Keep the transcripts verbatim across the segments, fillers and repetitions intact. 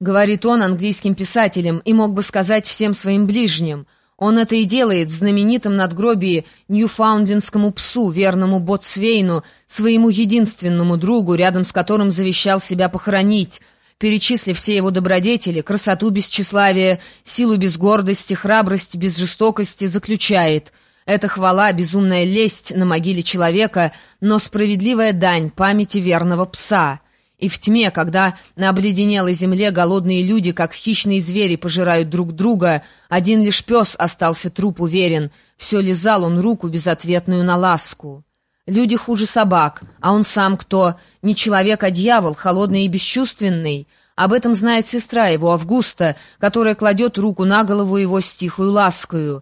говорит он английским писателям и мог бы сказать всем своим ближним. Он это и делает в знаменитом надгробии ньюфаундлендскому псу, верному Ботсвейну, своему единственному другу, рядом с которым завещал себя похоронить, перечислив все его добродетели, красоту без тщеславия, силу без гордости, храбрость без жестокости, заключает: «Это хвала, безумная лесть на могиле человека, но справедливая дань памяти верного пса». И в тьме, когда на обледенелой земле голодные люди, как хищные звери, пожирают друг друга, один лишь пес остался трупу верен, все лизал он руку безответную на ласку. Люди хуже собак, а он сам кто? Не человек, а дьявол, холодный и бесчувственный. Об этом знает сестра его, Августа, которая кладет руку на голову его с тихою ласкою.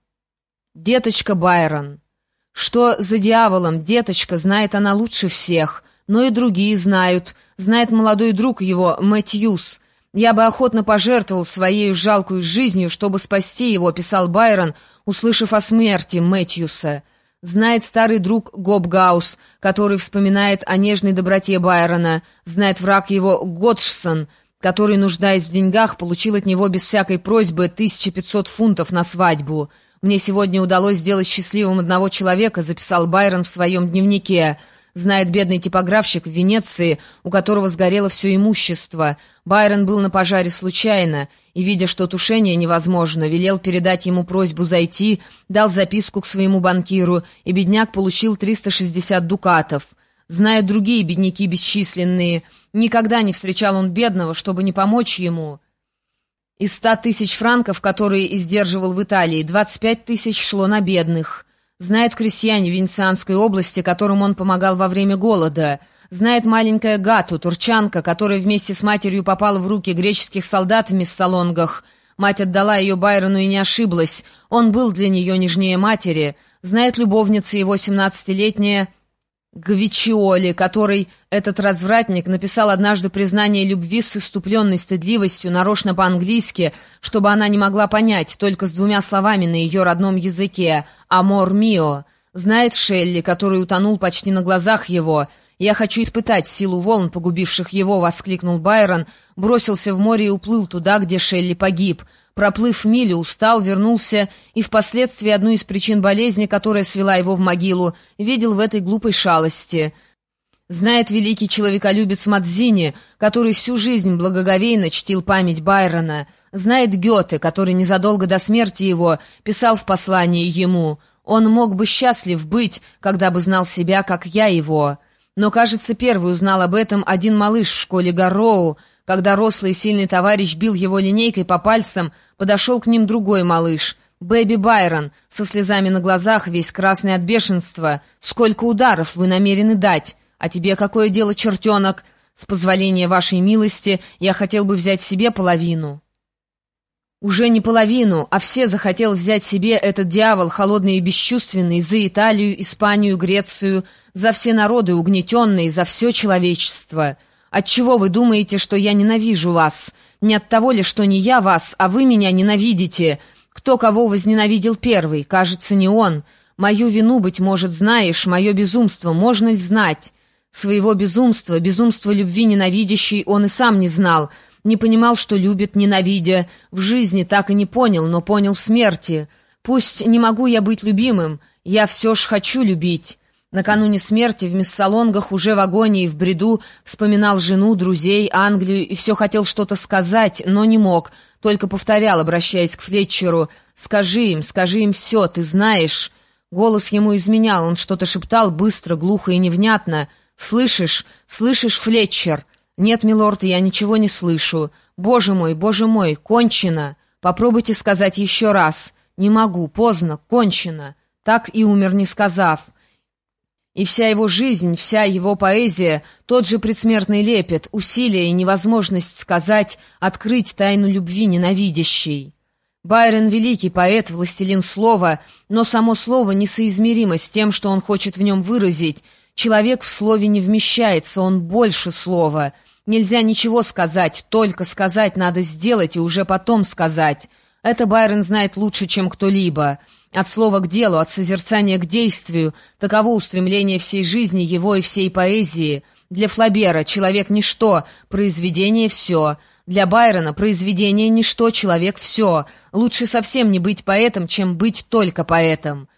Деточка Байрон. Что за дьяволом, деточка, знает она лучше всех, но и другие знают. Знает молодой друг его, Мэтьюс. «Я бы охотно пожертвовал своей жалкую жизнью, чтобы спасти его», — писал Байрон, услышав о смерти Мэтьюса. Знает старый друг Гобгаус, который вспоминает о нежной доброте Байрона. Знает враг его Годжсон, который, нуждаясь в деньгах, получил от него без всякой просьбы тысяча пятьсот фунтов на свадьбу. «Мне сегодня удалось сделать счастливым одного человека», — записал Байрон в своем дневнике. Знает бедный типографщик в Венеции, у которого сгорело все имущество. Байрон был на пожаре случайно и, видя, что тушение невозможно, велел передать ему просьбу зайти, дал записку к своему банкиру, и бедняк получил триста шестьдесят дукатов. Знают другие бедняки бесчисленные. Никогда не встречал он бедного, чтобы не помочь ему. Из ста тысяч франков, которые издерживал в Италии, двадцать пять тысяч шло на бедных. Знает крестьяне Венецианской области, которым он помогал во время голода. Знает маленькая Гату, турчанка, которая вместе с матерью попала в руки греческих солдат в Мессалонгах. Мать отдала ее Байрону и не ошиблась. Он был для нее нежнее матери. Знает любовница его, семнадцатилетняя Гвичиоли, которой этот развратник написал однажды признание любви с иступленной стыдливостью, нарочно по-английски, чтобы она не могла понять, только с двумя словами на ее родном языке «Амор мио». Знает Шелли, который утонул почти на глазах его. «Я хочу испытать силу волн, погубивших его», — воскликнул Байрон, бросился в море и уплыл туда, где Шелли погиб. Проплыв милю, устал, вернулся, и впоследствии одну из причин болезни, которая свела его в могилу, видел в этой глупой шалости. Знает великий человеколюбец Мадзини, который всю жизнь благоговейно чтил память Байрона. Знает Гёте, который незадолго до смерти его писал в послании ему: «Он мог бы счастлив быть, когда бы знал себя, как я его». Но, кажется, первый узнал об этом один малыш в школе Гарроу. Когда рослый и сильный товарищ бил его линейкой по пальцам, подошел к ним другой малыш, Бэби Байрон, со слезами на глазах, весь красный от бешенства. «Сколько ударов вы намерены дать? А тебе какое дело, чертенок? С позволения вашей милости я хотел бы взять себе половину». Уже не половину, а все захотел взять себе этот дьявол, холодный и бесчувственный, за Италию, Испанию, Грецию, за все народы угнетенные, за все человечество. Отчего вы думаете, что я ненавижу вас? Не от того ли, что не я вас, а вы меня ненавидите? Кто кого возненавидел первый? Кажется, не он. Мою вину, быть может, знаешь, мое безумство, можно ли знать? Своего безумства, безумства любви ненавидящей он и сам не знал, не понимал, что любит, ненавидя. В жизни так и не понял, но понял в смерти. Пусть не могу я быть любимым, я все ж хочу любить. Накануне смерти в Мессалонгах уже в агонии, в бреду, вспоминал жену, друзей, Англию и все хотел что-то сказать, но не мог, только повторял, обращаясь к Флетчеру: «Скажи им, скажи им все, ты знаешь». Голос ему изменял, он что-то шептал быстро, глухо и невнятно. «Слышишь? Слышишь, Флетчер?» «Нет, милорд, я ничего не слышу. Боже мой, боже мой, кончено. Попробуйте сказать еще раз». «Не могу, поздно, кончено». Так и умер, не сказав. И вся его жизнь, вся его поэзия, тот же предсмертный лепет, усилие и невозможность сказать, открыть тайну любви ненавидящей. Байрон — великий поэт, властелин слова, но само слово несоизмеримо с тем, что он хочет в нем выразить. Человек в слове не вмещается, он больше слова. Нельзя ничего сказать, только сказать надо сделать и уже потом сказать. Это Байрон знает лучше, чем кто-либо. От слова к делу, от созерцания к действию — таково устремление всей жизни его и всей поэзии. Для Флабера человек — ничто, произведение — все. Для Байрона произведение — ничто, человек — все. Лучше совсем не быть поэтом, чем быть только поэтом.